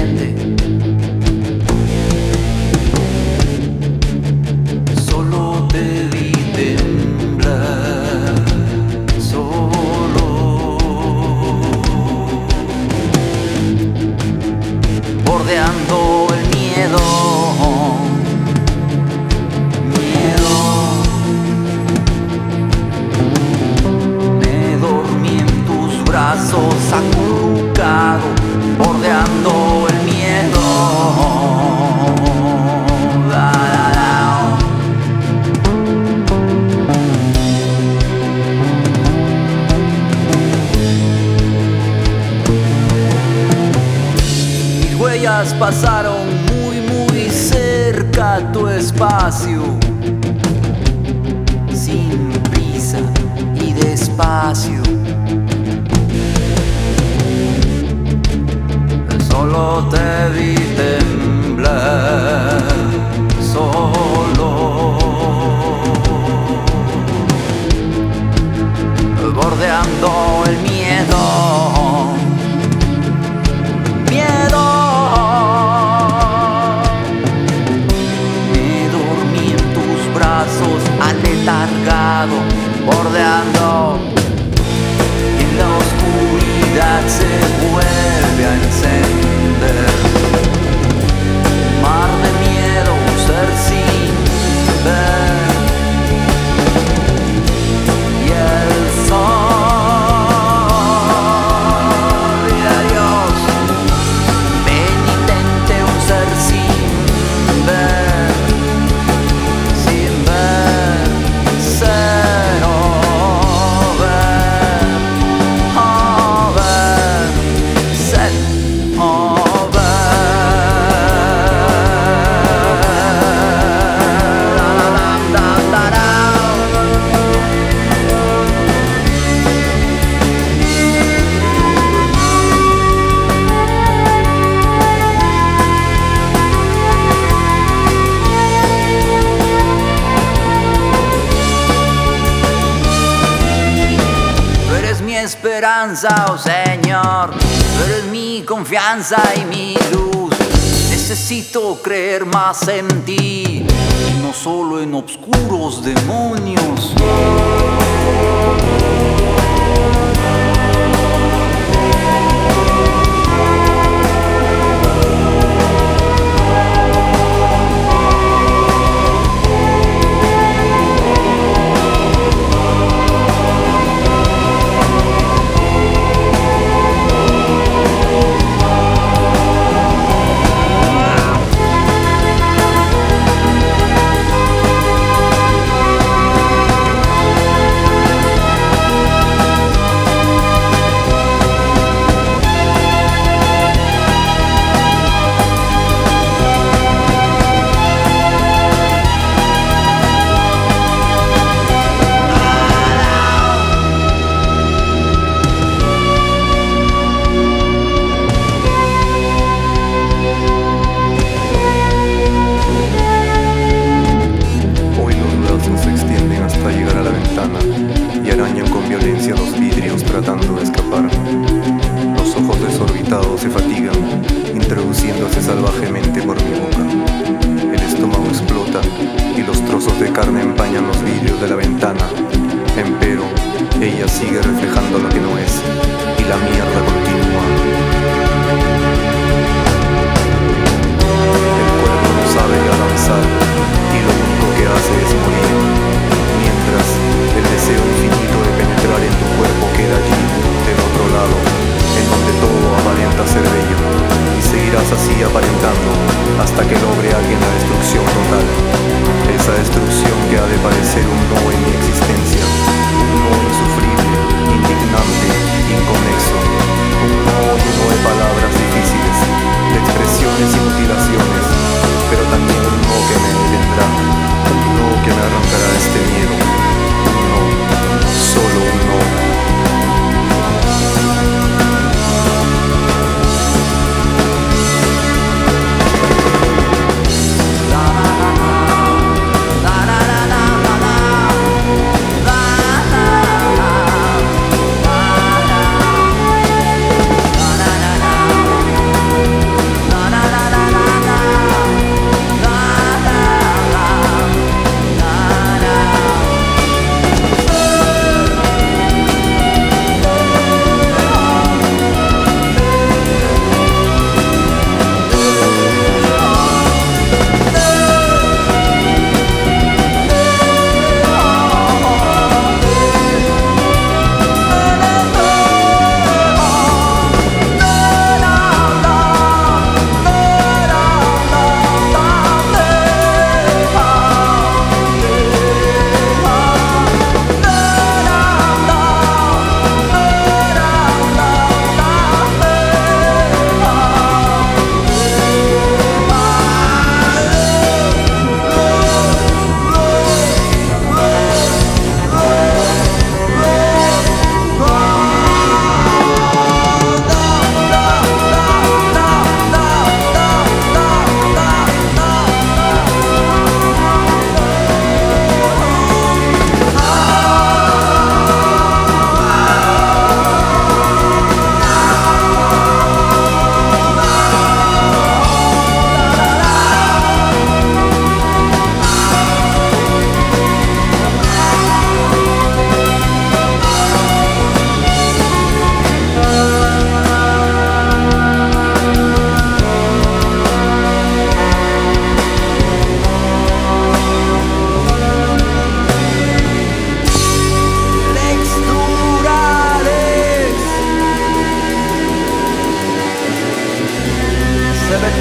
mente. Solo te vi temblar, solo bordeando el miedo. Acurrucado, bordeando el miedo. Mis huellas pasaron muy, muy cerca a tu espacio, sin prisa y despacio. Solo te vi temblar, solo bordeando el miedo. Miedo. Me dormí en tus brazos, aletargado, bordeando. Y en la oscuridad se vuelve a encender. Mar de miedo, un ser sin ver. Y el sol y adiós, penitente, un ser sin ver, cero ver, ser esperanza, oh Señor, tú eres mi confianza y mi luz. Necesito creer más en ti, no solo en obscuros demonios. Tratando de escapar. Los ojos desorbitados se fatigan, introduciéndose salvajemente por mi boca. El estómago explota y los trozos de carne empañan los vidrios de la ventana. Empero, ella sigue reflejando lo que no es, y la mierda continúa. El cuerpo no sabe ya danzar, y lo único que hace es morir. Mientras el deseo infinito de penetrar en tu cuerpo queda allí, del otro lado, en donde todo aparenta ser bello, y seguirás así aparentando hasta que logre alguien la destrucción total. Esa destrucción que ha de parecer un no en mi existencia, un no insufrible, indignante, inconexo, un no lleno de palabras difíciles, de expresiones y mutilaciones, pero también un no que me detendrá, un no que me arrancará este miedo, un no, solo un no.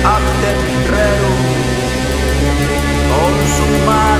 al terrero con su mano.